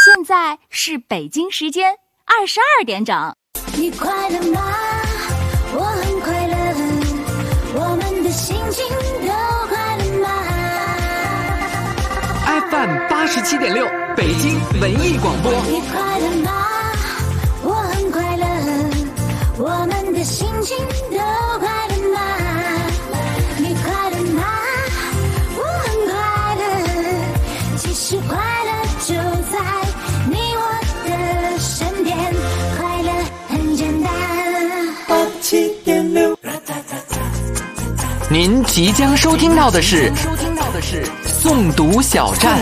现在是北京时间22点整。 你快乐吗？我很快乐，我们的心情都快乐吗？ FM 87.6北京文艺广播。 你快乐吗？我很快乐，我们的心情都快乐吗？你快乐吗？我很快乐，其实快乐就在你我的身边，快乐很简单。87.6。 您即将收听到的是诵读小站。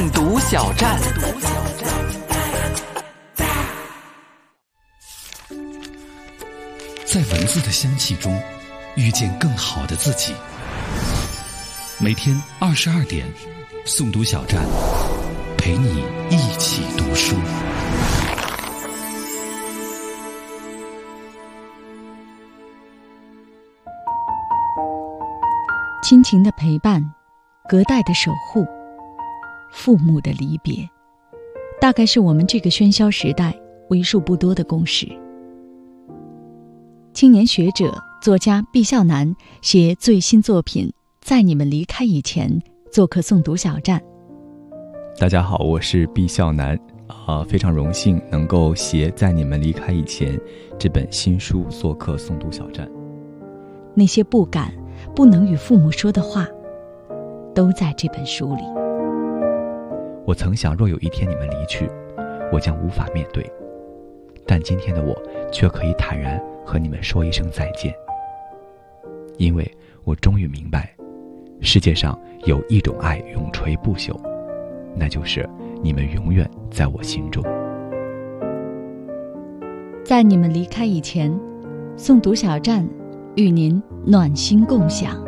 在文字的香气中遇见更好的自己。每天22点，诵读小站陪你一起读书。 亲情的陪伴，隔代的守护，父母的离别，大概是我们这个喧嚣时代为数不多的共识。青年学者、作家毕孝南携最新作品《在你们离开以前》做客诵读小站。 大家好，我是毕孝南，非常荣幸能够携《在你们离开以前》这本新书做客诵读小站。 那些不敢、不能与父母说的话，都在这本书里。 我曾想，若有一天你们离去，我将无法面对，但今天的我却可以坦然和你们说一声再见，因为我终于明白，世界上有一种爱永垂不朽，那就是你们永远在我心中。 在你们离开以前，诵读小站与您暖心共享。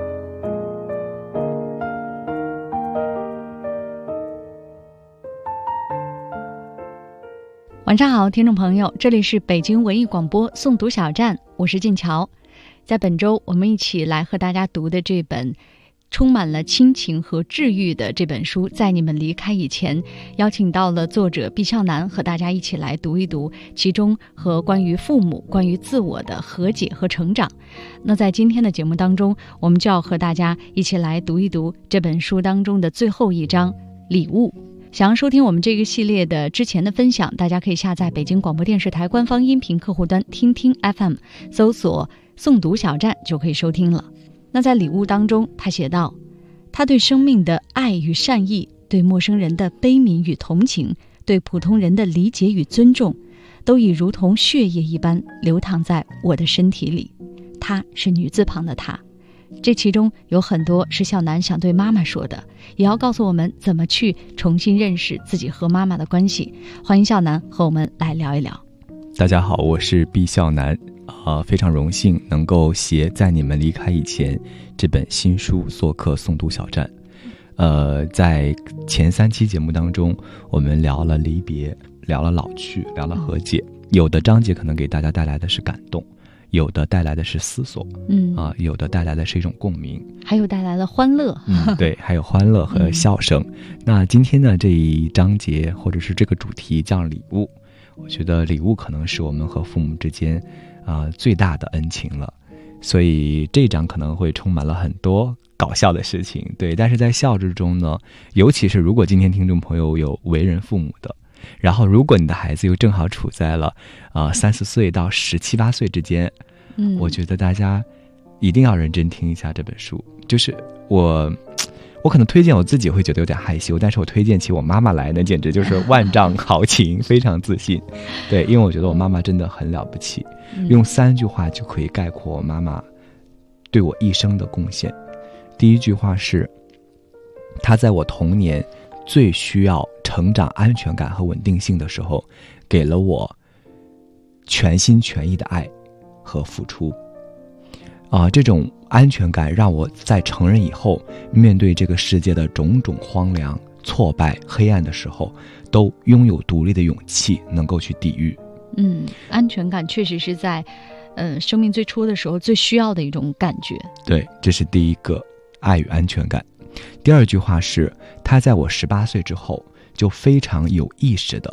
晚上好，听众朋友，这里是北京文艺广播诵读小站，我是静乔。在本周我们一起来和大家读的这本充满了亲情和治愈的这本书，在你们离开以前，邀请到了作者毕孝南和大家一起来读一读其中和关于父母、关于自我的和解和成长。那在今天的节目当中，我们就要和大家一起来读一读这本书当中的最后一章礼物。想要收听我们这个系列的之前的分享，大家可以下载北京广播电视台官方音频客户端听听 FM， 搜索诵读小站就可以收听了。那在礼物当中，他写道，他对生命的爱与善意，对陌生人的悲悯与同情，对普通人的理解与尊重，都已如同血液一般流淌在我的身体里。她是女字旁的她，这其中有很多是孝南想对妈妈说的，也要告诉我们怎么去重新认识自己和妈妈的关系。欢迎孝南和我们来聊一聊。 大家好，我是毕孝南，非常荣幸能够携《在你们离开以前》这本新书做客诵读小站。在前3期节目当中，我们聊了离别，聊了老去，聊了和解。有的章节可能给大家带来的是感动，有的带来的是思索，有的带来的是一种共鸣， 还有带来了欢乐， 对，还有欢乐和笑声。那今天呢，这一章节或者是这个主题叫礼物，我觉得礼物可能是我们和父母之间最大的恩情了，所以这章可能会充满了很多搞笑的事情，对。但是在笑之中呢，尤其是如果今天听众朋友有为人父母的，然后如果你的孩子又正好处在了3-4岁到17、18岁之间，我觉得大家一定要认真听一下这本书。就是我可能推荐我自己会觉得有点害羞，但是我推荐起我妈妈来呢，简直就是万丈豪情，非常自信。对，因为我觉得我妈妈真的很了不起，用3句话就可以概括我妈妈对我一生的贡献。第一句话是，她在我童年最需要成长安全感和稳定性的时候，给了我全心全意的爱和付出。这种安全感让我在成人以后，面对这个世界的种种荒凉、挫败、黑暗的时候，都拥有独立的勇气，能够去抵御。 安全感确实是在生命最初的时候最需要的一种感觉。 对，这是第一个，爱与安全感。第二句话是，他在我18岁之后就非常有意识的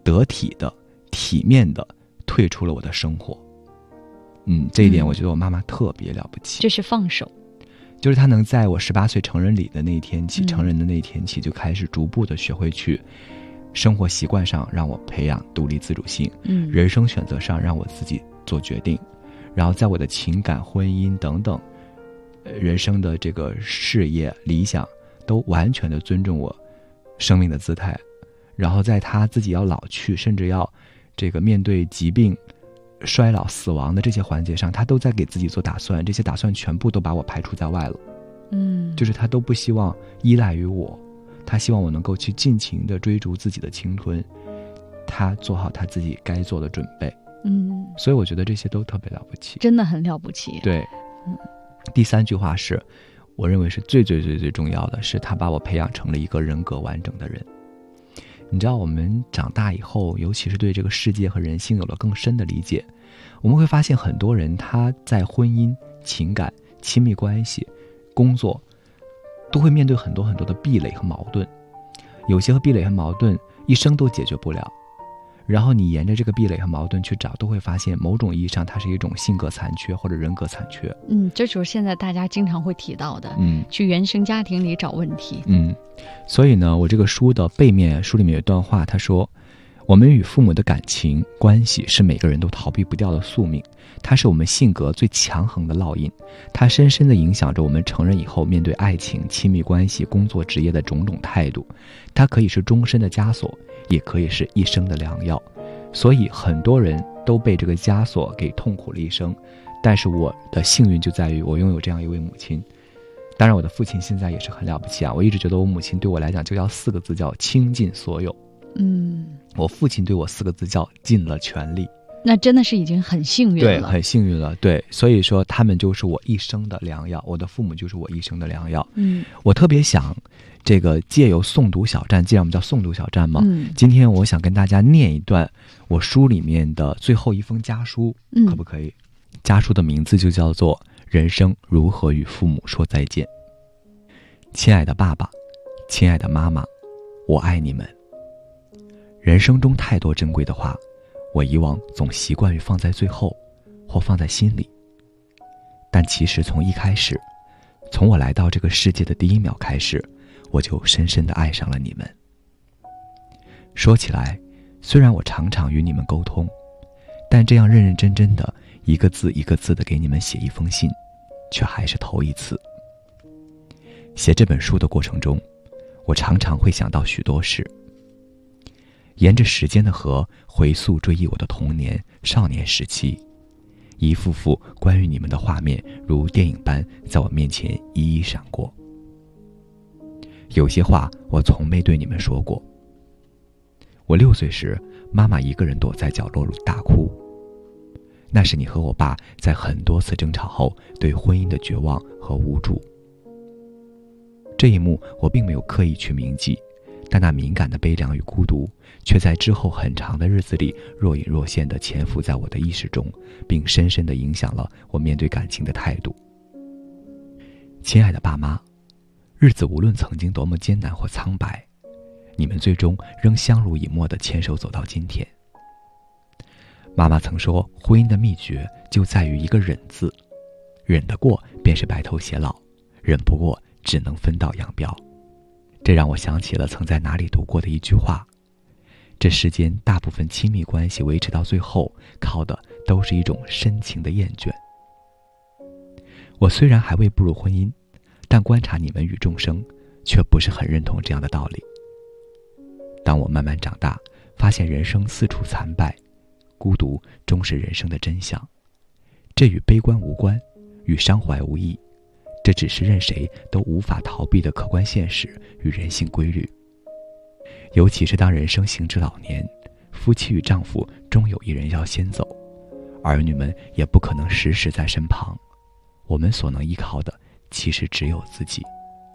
得体的、体面的退出了我的生活。这一点我觉得我妈妈特别了不起。 这是放手， 就是她能在我18岁成人礼的那一天起，成人的那一天起，就开始逐步的学会去生活习惯上让我培养独立自主性，人生选择上让我自己做决定，然后在我的情感、婚姻等等人生的这个事业理想都完全的尊重我生命的姿态，然后在他自己要老去，甚至要这个面对疾病、衰老、死亡的这些环节上，他都在给自己做打算，这些打算全部都把我排除在外了。就是他都不希望依赖于我，他希望我能够去尽情的追逐自己的青春，他做好他自己该做的准备。所以我觉得这些都特别了不起， 真的很了不起。 对，第3句话是我认为是最重要的，是他把我培养成了一个人格完整的人。你知道我们长大以后，尤其是对这个世界和人性有了更深的理解，我们会发现很多人他在婚姻、情感、亲密关系、工作都会面对很多的壁垒和矛盾，有些壁垒和矛盾一生都解决不了，然后你沿着这个壁垒和矛盾去找，都会发现某种意义上它是一种性格残缺或者人格残缺。 这就是现在大家经常会提到的，去原生家庭里找问题。 所以呢，我这个书的背面，书里面有一段话，他说，我们与父母的感情关系是每个人都逃避不掉的宿命，它是我们性格最强横的烙印，它深深地影响着我们成人以后面对爱情、亲密关系、工作、职业的种种态度，它可以是终身的枷锁，也可以是一生的良药。所以很多人都被这个枷锁给痛苦了一生，但是我的幸运就在于我拥有这样一位母亲。当然我的父亲现在也是很了不起啊，我一直觉得我母亲对我来讲就叫4个字，叫倾尽所有。我父亲对我4个字叫尽了全力。 那真的是已经很幸运了。 对，很幸运了。对，所以说他们就是我一生的良药，我的父母就是我一生的良药。我特别想这个借由诵读小站，既然我们叫诵读小站嘛，今天我想跟大家念一段我书里面的最后一封家书，可不可以？家书的名字就叫做《人生如何与父母说再见》。亲爱的爸爸，亲爱的妈妈，我爱你们。人生中太多珍贵的话，我以往总习惯于放在最后，或放在心里。但其实从一开始，从我来到这个世界的第1秒开始，我就深深地爱上了你们。说起来，虽然我常常与你们沟通，但这样认认真真的一个字一个字地给你们写一封信，却还是头一次。写这本书的过程中，我常常会想到许多事，沿着时间的河回溯追忆我的童年、少年时期，一幅幅关于你们的画面如电影般在我面前一一闪过。有些话我从没对你们说过。我6岁时，妈妈一个人躲在角落里大哭，那是你和我爸在很多次争吵后对婚姻的绝望和无助。这一幕我并没有刻意去铭记，但那敏感的悲凉与孤独却在之后很长的日子里若隐若现地潜伏在我的意识中，并深深地影响了我面对感情的态度。亲爱的爸妈，日子无论曾经多么艰难或苍白，你们最终仍相濡以沫地牵手走到今天。妈妈曾说，婚姻的秘诀就在于一个忍字，忍得过便是白头偕老，忍不过只能分道扬镳。这让我想起了曾在哪里读过的一句话，这世间大部分亲密关系维持到最后，靠的都是一种深情的厌倦。我虽然还未步入婚姻，但观察你们与众生，却不是很认同这样的道理。当我慢慢长大，发现人生四处残败，孤独终是人生的真相。这与悲观无关，与伤怀无异，这只是任谁都无法逃避的客观现实与人性规律。尤其是当人生行至老年，夫妻与丈夫终有一人要先走，儿女们也不可能时时在身旁，我们所能依靠的其实只有自己。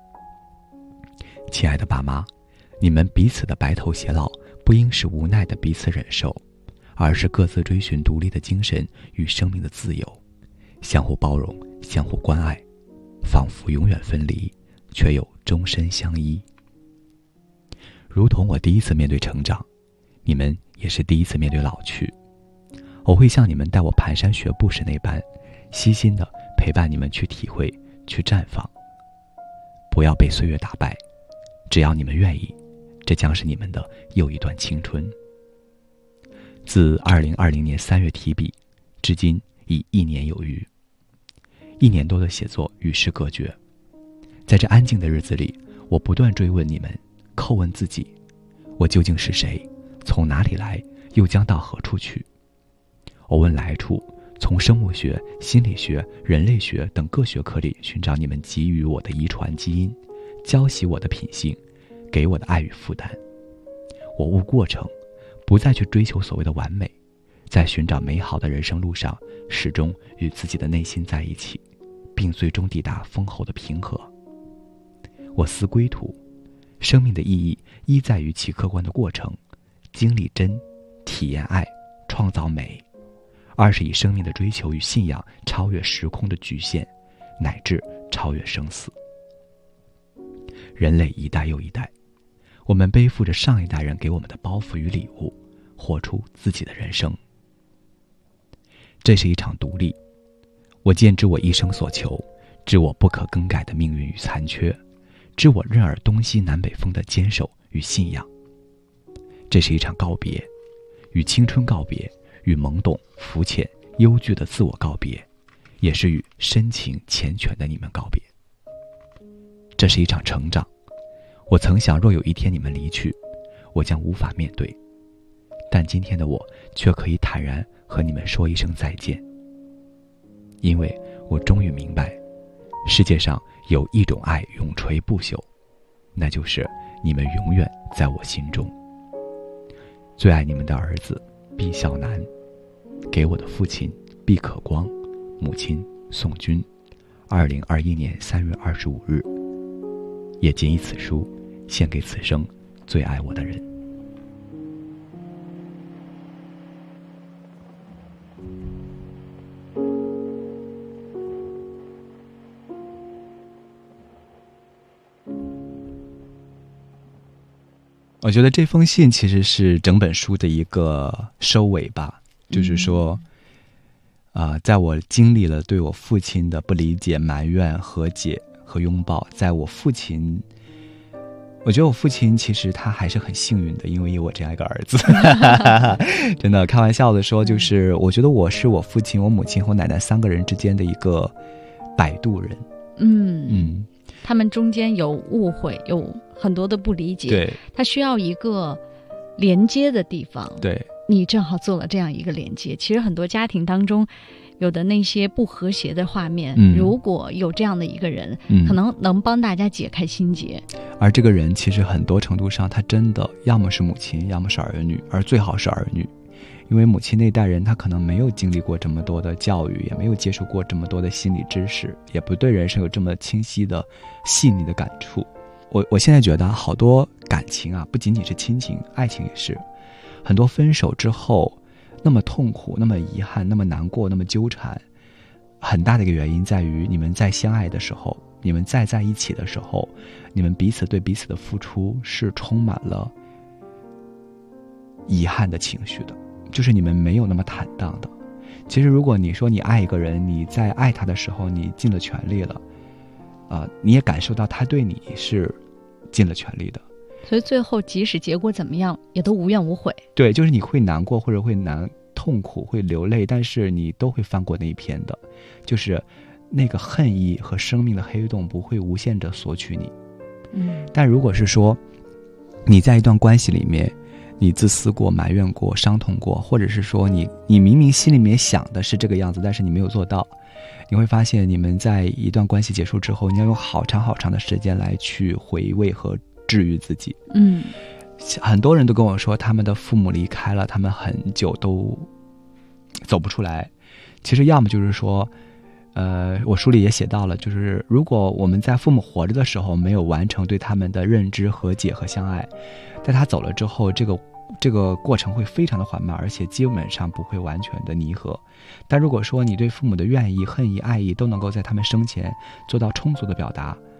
亲爱的爸妈，你们彼此的白头偕老，不应是无奈的彼此忍受，而是各自追寻独立的精神与生命的自由，相互包容，相互关爱，仿佛永远分离，却又终身相依。如同我第一次面对成长，你们也是第一次面对老去。我会像你们带我蹒跚学步时那般，悉心地陪伴你们去体会，去绽放。不要被岁月打败，只要你们愿意，这将是你们的又一段青春。自2020年3月提笔，至今已1年有余。1年多的写作与世隔绝，在这安静的日子里，我不断追问你们，叩问自己，我究竟是谁？从哪里来？又将到何处去？我问来处，从生物学、心理学、人类学等各学科里寻找你们给予我的遗传基因，浇洗我的品性，给我的爱与负担。我悟过程，不再去追求所谓的完美，在寻找美好的人生路上，始终与自己的内心在一起，并最终抵达丰厚的平和。我思归途，生命的意义一在于其客观的过程，经历真，体验爱，创造美；二是以生命的追求与信仰超越时空的局限，乃至超越生死。人类一代又一代，我们背负着上一代人给我们的包袱与礼物，活出自己的人生。这是一场独立，我见知我一生所求，知我不可更改的命运与残缺，知我任尔东西南北风的坚守与信仰。这是一场告别，与青春告别，与懵懂、肤浅、忧惧的自我告别，也是与深情缱绻的你们告别。这是一场成长，我曾想若有一天你们离去，我将无法面对，但今天的我却可以坦然和你们说一声再见。因为我终于明白，世界上有一种爱永垂不朽，那就是你们永远在我心中。最爱你们的儿子毕晓南，给我的父亲毕可光，母亲宋军，2021年3月25日。也谨以此书献给此生最爱我的人。我觉得这封信其实是整本书的一个收尾吧，就是说在我经历了对我父亲的不理解、埋怨、和解和拥抱，在我父亲，我觉得我父亲其实他还是很幸运的，因为有我这样一个儿子。真的开玩笑的说，就是我觉得我是我父亲、我母亲和我奶奶3个人之间的一个摆渡人。 他们中间有误会，有很多的不理解， 对， 他需要一个连接的地方， 对， 你正好做了这样一个连接。其实很多家庭当中有的那些不和谐的画面，如果有这样的一个人，可能能帮大家解开心结。 而这个人其实很多程度上，他真的要么是母亲，要么是儿女，而最好是儿女。因为母亲那代人，他可能没有经历过这么多的教育，也没有接触过这么多的心理知识，也不对人生有这么清晰的细腻的感触。我现在觉得好多感情啊，不仅仅是亲情，爱情也是，很多分手之后那么痛苦，那么遗憾，那么难过，那么纠缠，很大的一个原因在于你们在相爱的时候，你们在一起的时候，你们彼此对彼此的付出是充满了遗憾的情绪的，就是你们没有那么坦荡的。其实如果你说你爱一个人，你在爱他的时候你尽了全力了，你也感受到他对你是尽了全力的， 所以最后即使结果怎么样也都无怨无悔。 对，就是你会难过或者会痛苦会流泪，但是你都会翻过那一篇的，就是那个恨意和生命的黑洞不会无限着索取你。但如果是说你在一段关系里面你自私过、埋怨过、伤痛过，或者是说你明明心里面想的是这个样子，但是你没有做到，你会发现你们在一段关系结束之后，你要用好长好长的时间来去回味和治愈自己。很多人都跟我说他们的父母离开了，他们很久都走不出来。其实要么就是说我书里也写到了，就是如果我们在父母活着的时候没有完成对他们的认知、和解和相爱，在他走了之后，这个过程会非常的缓慢，而且基本上不会完全的弥合。但如果说你对父母的怨意、恨意、爱意都能够在他们生前做到充足的表达，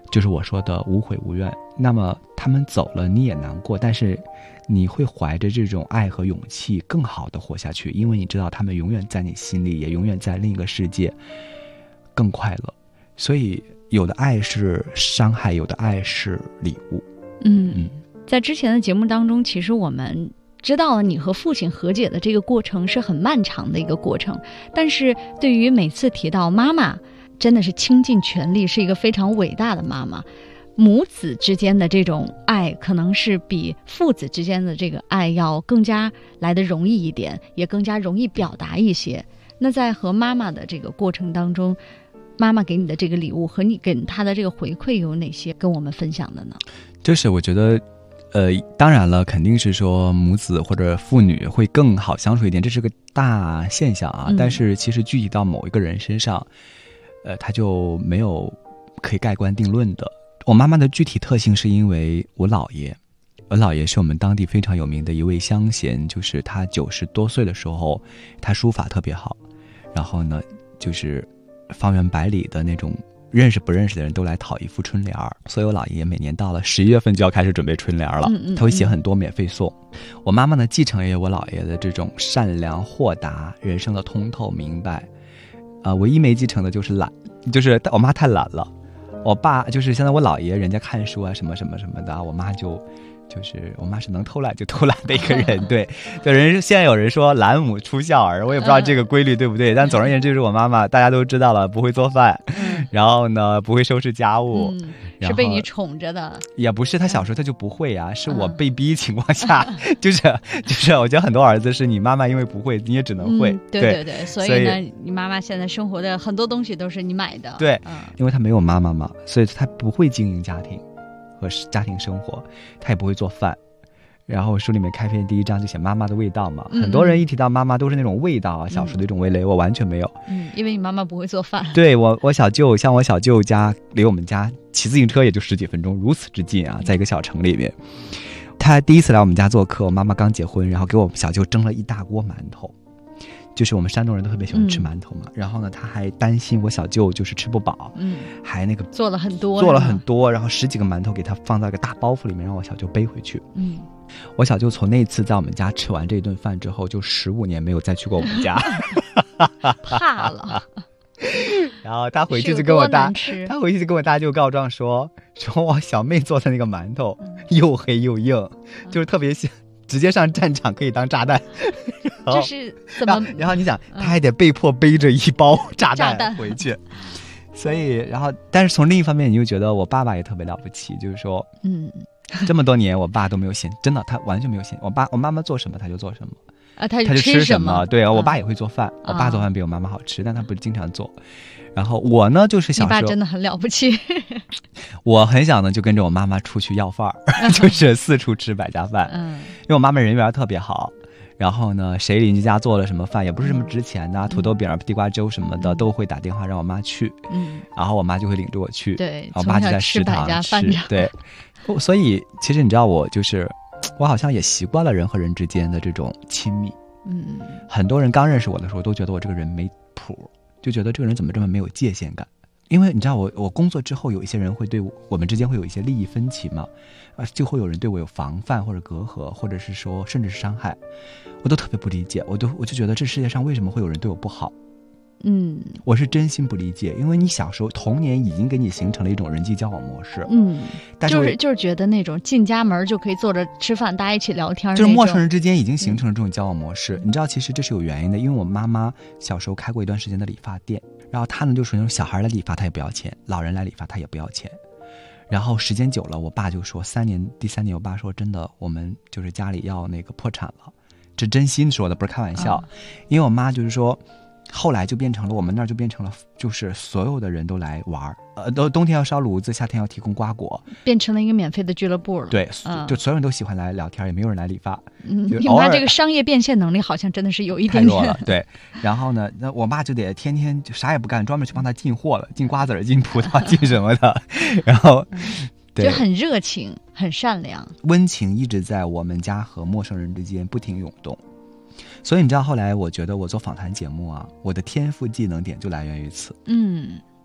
就是我说的无悔无怨。那么他们走了，你也难过，但是你会怀着这种爱和勇气更好的活下去，因为你知道他们永远在你心里，也永远在另一个世界更快乐。所以有的爱是伤害，有的爱是礼物。 在之前的节目当中，其实我们知道了你和父亲和解的这个过程是很漫长的一个过程，但是对于每次提到妈妈，真的是倾尽全力，是一个非常伟大的妈妈。母子之间的这种爱可能是比父子之间的这个爱要更加来得容易一点，也更加容易表达一些。那在和妈妈的这个过程当中，妈妈给你的这个礼物和你给她的这个回馈有哪些跟我们分享的呢？ 就是我觉得当然了，肯定是说母子或者父女会更好相处一点，这是个大现象啊。但是其实具体到某一个人身上，他就没有可以盖棺定论的。我妈妈的具体特性是因为我姥爷是我们当地非常有名的一位乡贤，就是他90多岁的时候，他书法特别好，然后呢，就是方圆百里的那种认识不认识的人都来讨一副春联儿，所以我姥爷每年到了11月份就要开始准备春联了，他会写很多免费送。我妈妈呢，继承也我姥爷的这种善良豁达，人生的通透明白，唯一没继承的就是懒，就是我妈太懒了。我爸就是现在我姥爷人家看书啊什么什么什么的，我妈就是我妈是能偷懒就偷懒的一个人。对，就现在有人说懒母出孝儿，我也不知道这个规律对不对，但总而言之就是我妈妈大家都知道了，不会做饭，然后呢不会收拾家务， 是被你宠着的。也不是，他小时候他就不会啊，是我被逼情况下，就是我觉得很多儿子是你妈妈因为不会你也只能会。 对，所以呢你妈妈现在生活的很多东西都是你买的。 对，因为他没有妈妈嘛，所以他不会经营家庭和家庭生活，他也不会做饭。然后书里面开篇第1章就写妈妈的味道嘛，很多人一提到妈妈都是那种味道啊，小时候的一种味蕾，我完全没有。 因为你妈妈不会做饭。 对，我小舅，像我小舅家离我们家骑自行车也就10几分钟，如此之近啊，在一个小城里面。他第一次来我们家做客，我妈妈刚结婚，然后给我小舅蒸了一大锅馒头。就是我们山东人都特别喜欢吃馒头嘛，然后呢，他还担心我小舅就是吃不饱，还那个做了很多， 然后10几个馒头给他放到一个大包袱里面，让我小舅背回去。我小舅从那次在我们家吃完这顿饭之后，就15年没有再去过我们家， 怕了。 然后他回去就跟我大舅告状说我小妹做的那个馒头又黑又硬，就是特别像。直接上战场可以当炸弹， 这是怎么？ 然后你想，他还得被迫背着一包炸弹回去，所以，但是从另一方面，你就觉得我爸爸也特别了不起，就是说，这么多年我爸都没有嫌，真的，他完全没有嫌。我妈妈做什么他就做什么， 他就吃什么。对，我爸也会做饭，我爸做饭比我妈妈好吃，但他不是经常做。然后我呢，就是小时候， 你爸真的很了不起。 我很小呢，就跟着我妈妈出去要饭儿，就是四处吃百家饭。因为我妈妈人缘特别好，然后呢，谁邻居家做了什么饭，也不是什么值钱的，土豆饼、地瓜粥什么的，都会打电话让我妈去。然后我妈就会领着我去。 对， 我妈就在食堂吃。对，所以其实你知道，我好像也习惯了人和人之间的这种亲密。很多人刚认识我的时候，都觉得我这个人没谱。就觉得这个人怎么这么没有界限感，因为你知道我工作之后，有一些人会对我们之间会有一些利益分歧嘛，就会有人对我有防范或者隔阂，或者是说甚至是伤害，我都特别不理解，我就觉得这世界上为什么会有人对我不好。我是真心不理解，因为你小时候童年已经给你形成了一种人际交往模式。但是就是觉得那种进家门就可以坐着吃饭，大家一起聊天， 就是陌生人之间已经形成了这种交往模式。你知道其实这是有原因的，因为我妈妈小时候开过一段时间的理发店，然后她呢就属于那种小孩来理发她也不要钱，老人来理发她也不要钱。然后时间久了，我爸就说第三年我爸说真的，我们就是家里要那个破产了，这真心说的，不是开玩笑。因为我妈就是说后来就变成了我们那儿就变成了，就是所有的人都来玩，冬天要烧炉子，夏天要提供瓜果， 变成了一个免费的俱乐部了。 对，就所有人都喜欢来聊天，也没有人来理发。 你妈这个商业变现能力好像真的是有一点点太弱了。对，然后呢，那我爸就得天天就啥也不干，专门去帮他进货了，进瓜子儿、进葡萄、进什么的，然后。 就很热情，很善良， 温情一直在我们家和陌生人之间不停涌动。所以你知道后来我觉得我做访谈节目啊，我的天赋技能点就来源于此。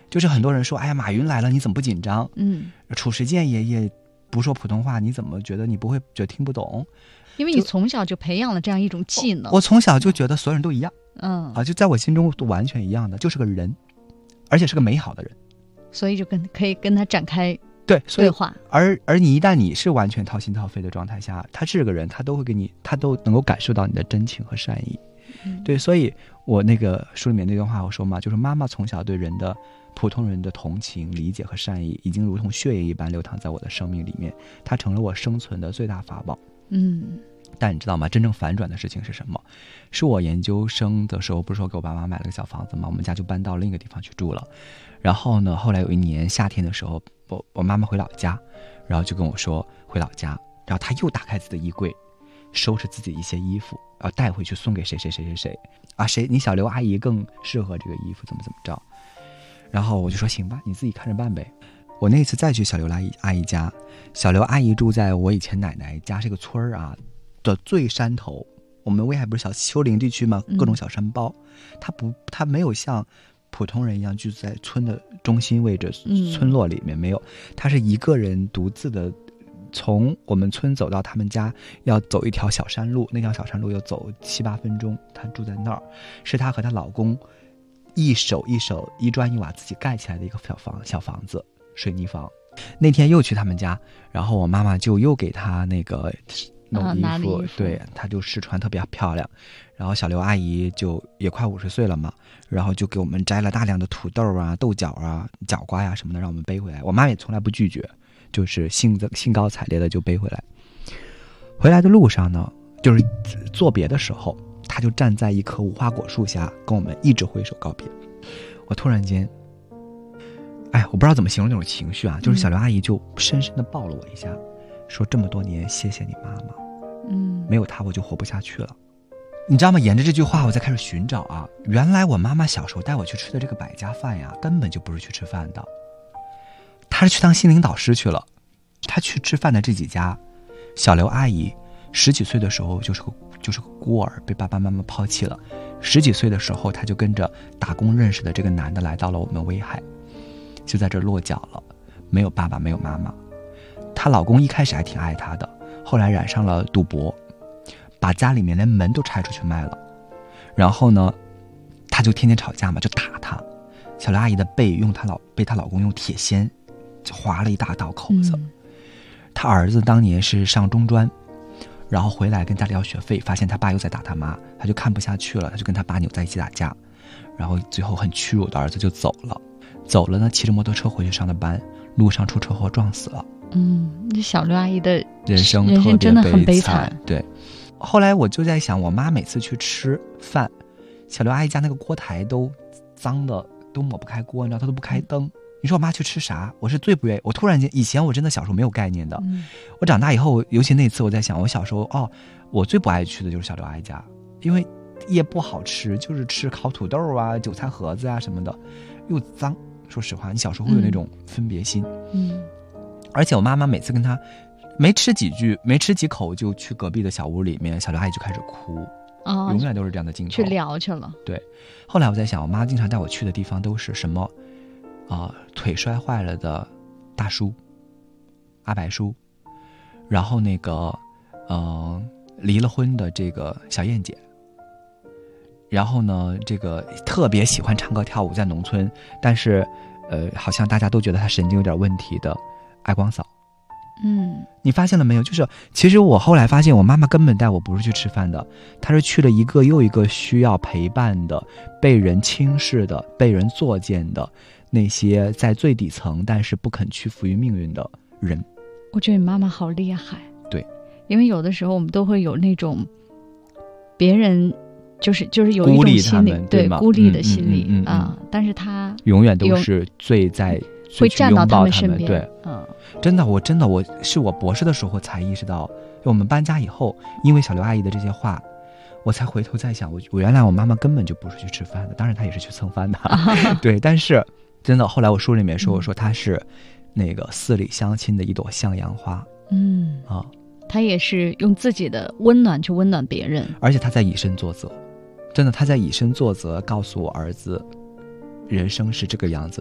就是很多人说，哎呀，马云来了，你怎么不紧张？褚时健爷爷不说普通话，你怎么觉得你不会觉得听不懂？ 因为你从小就培养了这样一种技能。 我从小就觉得所有人都一样，就在我心中都完全一样的，就是个人，而且是个美好的人， 所以就可以跟他展开对话。 而你一旦你是完全掏心掏肺的状态下，他是个人，他都会给你，他都能够感受到你的真情和善意。对，所以我那个书里面那段话我说嘛，就是妈妈从小对普通人的同情、理解和善意，已经如同血液一般流淌在我的生命里面，它成了我生存的最大法宝。但你知道吗？真正反转的事情是什么？是我研究生的时候，不是说给我爸妈买了个小房子吗？我们家就搬到另一个地方去住了。然后呢，后来有一年夏天的时候，我妈妈回老家，然后就跟我说回老家，然后她又打开自己的衣柜，收拾自己一些衣服，然后带回去送给谁啊？你小刘阿姨更适合这个衣服，怎么着？然后我就说行吧，你自己看着办呗。我那次再去小刘阿姨家，小刘阿姨住在我以前奶奶家这个村儿啊的最山头。我们威海不是小丘陵地区吗？各种小山包，它没有像普通人一样居住在村的中心位置，村落里面没有，他是一个人独自的，从我们村走到他们家要走一条小山路，那条小山路要走7、8分钟。他住在那儿，是他和她老公一手一砖一瓦自己盖起来的一个小房子，水泥房。那天又去他们家，然后我妈妈就又给他那个弄衣服，对，他就试穿特别漂亮。然后小刘阿姨就也快50岁了嘛，然后就给我们摘了大量的土豆啊、豆角啊、角瓜呀什么的，让我们背回来。我妈也从来不拒绝，就是兴高采烈的就背回来。回来的路上呢，就是作别的时候，他就站在一棵无花果树下跟我们一直挥手告别。我突然间，我不知道怎么形容那种情绪啊，就是小刘阿姨就深深的抱了我一下，说这么多年谢谢你妈妈，没有她我就活不下去了。你知道吗？沿着这句话我再开始寻找啊，原来我妈妈小时候带我去吃的这个百家饭呀，根本就不是去吃饭的，她是去当心灵导师去了。她去吃饭的这几家，小刘阿姨10几岁的时候就是个孤儿，被爸爸妈妈抛弃了。10几岁的时候，她就跟着打工认识的这个男的来到了我们威海，就在这落脚了，没有爸爸，没有妈妈。她老公一开始还挺爱她的，后来染上了赌博，把家里面连门都拆出去卖了。然后呢，她就天天吵架嘛，就打她。小刘阿姨的背被她老公用铁锨就划了一大道口子。她儿子当年是上中专，然后回来跟家里要学费，发现他爸又在打他妈，他就看不下去了，他就跟他爸扭在一起打架，然后最后很屈辱的儿子就走了呢，骑着摩托车回去上的班，路上出车祸撞死了。 这小刘阿姨的人生真的很悲惨。 对，后来我就在想，我妈每次去吃饭，小刘阿姨家那个锅台都脏的都抹不开锅，你知道，她都不开灯。你说我妈去吃啥？我是最不愿意。我突然间，以前我真的小时候没有概念的，我长大以后，尤其那次我在想，我小时候我最不爱去的就是小刘阿姨家，因为也不好吃，就是吃烤土豆啊、韭菜盒子啊什么的，又脏。说实话，你小时候会有那种分别心。而且我妈妈每次跟她没吃几口就去隔壁的小屋里面，小刘阿姨就开始哭。永远都是这样的镜头。 去聊去了。 对。后来我在想，我妈经常带我去的地方都是什么？腿摔坏了的大叔阿白叔，然后那个离了婚的这个小燕姐，然后呢这个特别喜欢唱歌跳舞在农村，但是好像大家都觉得她神经有点问题的爱光嫂。你发现了没有？就是其实我后来发现，我妈妈根本带我不是去吃饭的，她是去了一个又一个需要陪伴的、被人轻视的、被人作践的那些在最底层但是不肯屈服于命运的人。 我觉得你妈妈好厉害。 对， 因为有的时候我们都会有那种别人就是有一种心理，对，孤立的心理但是她永远都是最在会站到他们身边。 对，真的我是我博士的时候才意识到，我们搬家以后，因为小刘阿姨的这些话，我才回头在想，我原来我妈妈根本就不是去吃饭的，当然她也是去蹭饭的，对，但是真的后来我书里面说，我说她是那个4里相亲的一朵向阳花。 她也是用自己的温暖去温暖别人， 而且她在以身作则，真的她在以身作则，告诉我儿子，人生是这个样子的。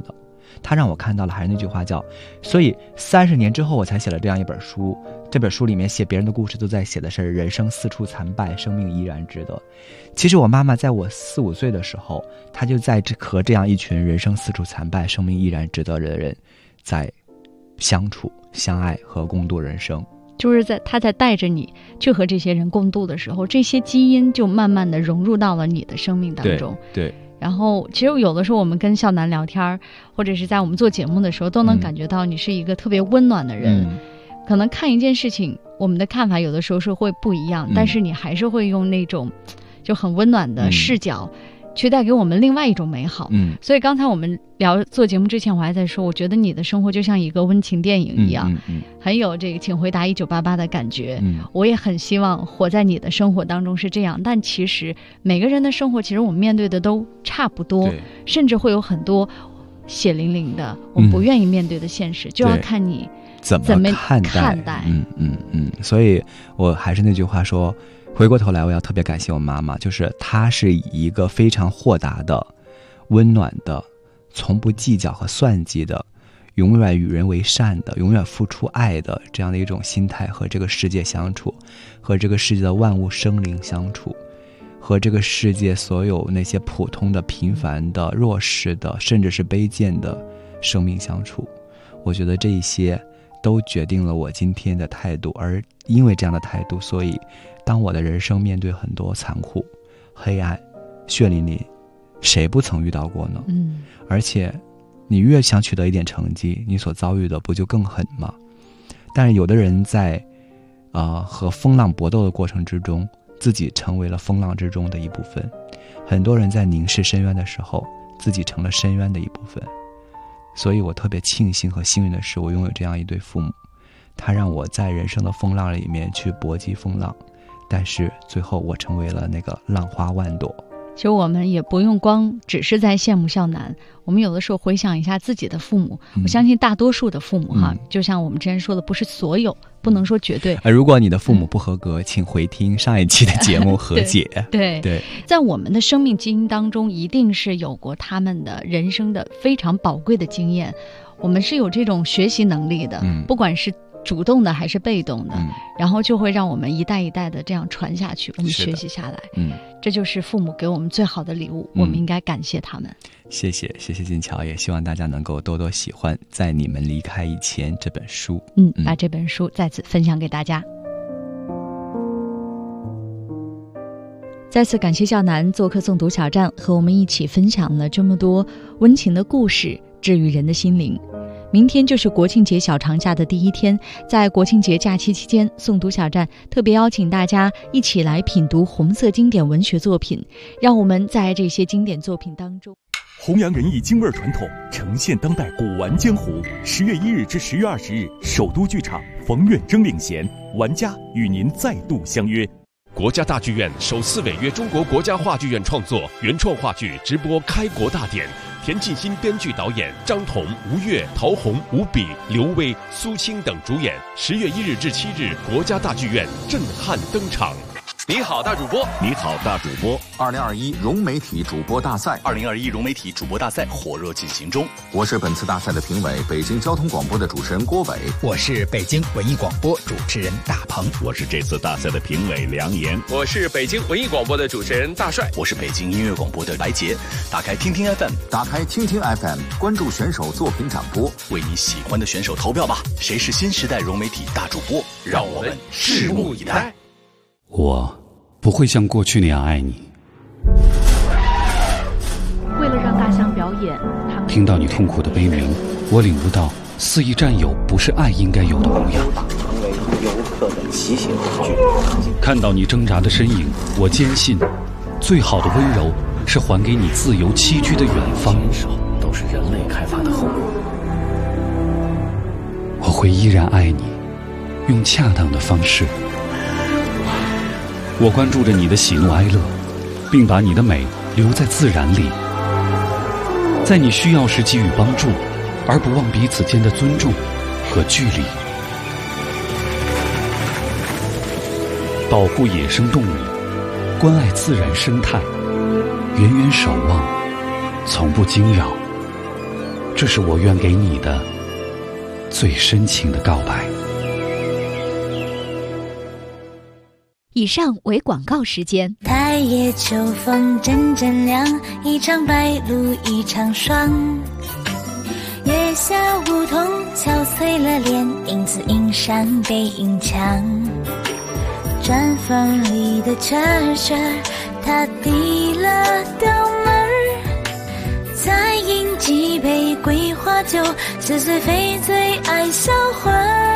他让我看到了还是那句话叫，所以30年之后我才写了这样一本书，这本书里面写别人的故事都在写的是人生四处残败，生命依然值得。其实我妈妈在我4、5岁的时候，她就在和这样一群人生四处残败，生命依然值得的人在相处、相爱和共度人生。 就是他在带着你去和这些人共度的时候，这些基因就慢慢的融入到了你的生命当中。 对。 然后其实有的时候我们跟孝南聊天，或者是在我们做节目的时候，都能感觉到你是一个特别温暖的人。可能看一件事情，我们的看法有的时候是会不一样，但是你还是会用那种就很温暖的视角去带给我们另外一种美好。所以刚才我们做节目之前，我还在说，我觉得你的生活就像一个温情电影一样，很有这个请回答1988的感觉。我也很希望活在你的生活当中是这样，但其实每个人的生活，其实我们面对的都差不多，甚至会有很多血淋淋的我们不愿意面对的现实，就要看你怎么看待。 所以我还是那句话说，回过头来我要特别感谢我妈妈，就是她是一个非常豁达的、温暖的、从不计较和算计的、永远与人为善的、永远付出爱的这样的一种心态，和这个世界相处，和这个世界的万物生灵相处，和这个世界所有那些普通的、平凡的、弱势的，甚至是卑贱的生命相处。我觉得这一些都决定了我今天的态度，而因为这样的态度，所以当我的人生面对很多残酷、黑暗、血淋淋，谁不曾遇到过呢？而且你越想取得一点成绩，你所遭遇的不就更狠吗？但是有的人在和风浪搏斗的过程之中，自己成为了风浪之中的一部分。很多人在凝视深渊的时候，自己成了深渊的一部分。所以我特别庆幸和幸运的是，我拥有这样一对父母，他让我在人生的风浪里面去搏击风浪，但是最后我成为了那个浪花万朵。 其实我们也不用光只是在羡慕孝南，我们有的时候回想一下自己的父母，我相信大多数的父母就像我们之前说的，不是所有，不能说绝对。 如果你的父母不合格，请回听上一期的节目和解。 对，在我们的生命基因当中，一定是有过他们的人生的非常宝贵的经验，我们是有这种学习能力的，不管是主动的还是被动的，然后就会让我们一代一代的这样传下去，我们学习下来。这就是父母给我们最好的礼物，我们应该感谢他们。 谢谢金桥，也希望大家能够多多喜欢《在你们离开以前》这本书。 把这本书再次分享给大家。再次感谢孝南做客诵读小站，和我们一起分享了这么多温情的故事，治愈人的心灵。明天就是国庆节小长假的第一天，在国庆节假期期间，诵读小站特别邀请大家一起来品读红色经典文学作品，让我们在这些经典作品当中弘扬仁义京味传统，呈现当代古玩江湖。10月1日至10月20日，首都剧场，冯远征领衔，玩家与您再度相约。 国家大剧院首次违约中国国家话剧院创作原创话剧直播开国大典，田沁鑫编剧导演，张彤、吴越、陶虹、吴比、刘威、苏青等主演。10月1日至7日，国家大剧院震撼登场。 你好，大主播！ 你好，大主播 ！2021融媒体主播大赛 ，2021融媒体主播大赛火热进行中。 我是本次大赛的评委，北京交通广播的主持人郭伟。 我是北京文艺广播主持人大鹏。 我是这次大赛的评委梁岩。 我是北京文艺广播的主持人大帅。 我是北京音乐广播的白洁。打开听听 FM， 打开听听 FM， 关注选手作品展播， 为你喜欢的选手投票吧！谁是新时代融媒体大主播？让我们拭目以待。 我不会像过去那样爱你。 为了让大象表演， 听到你痛苦的悲鸣，我领悟到肆意占有不是爱应该有的模样。 成为游客的骑行工具。 看到你挣扎的身影，我坚信，最好的温柔是还给你自由栖居的远方。 都是人类开发的后果。 我会依然爱你，用恰当的方式。我关注着你的喜怒哀乐，并把你的美留在自然里，在你需要时给予帮助，而不忘彼此间的尊重和距离。保护野生动物，关爱自然生态，远远守望，从不惊扰。 这是我愿给你的最深情的告白。 以上为广告时间。 太夜秋风阵阵凉，一场白露一场霜。月下梧桐憔悴了脸，影子映上背影墙。砖缝里的蛐蛐，它递了刀门儿，再饮几杯桂花酒，似水非醉爱销魂。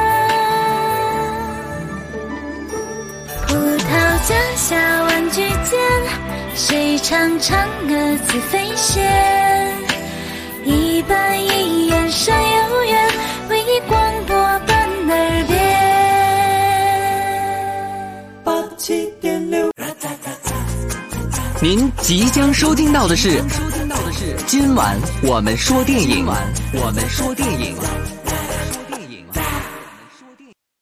葡萄架下玩具间，谁唱嫦娥自飞仙？一板一眼山有缘，唯一广播伴耳边。87.6。 您即将收听到的是今晚我们说电影。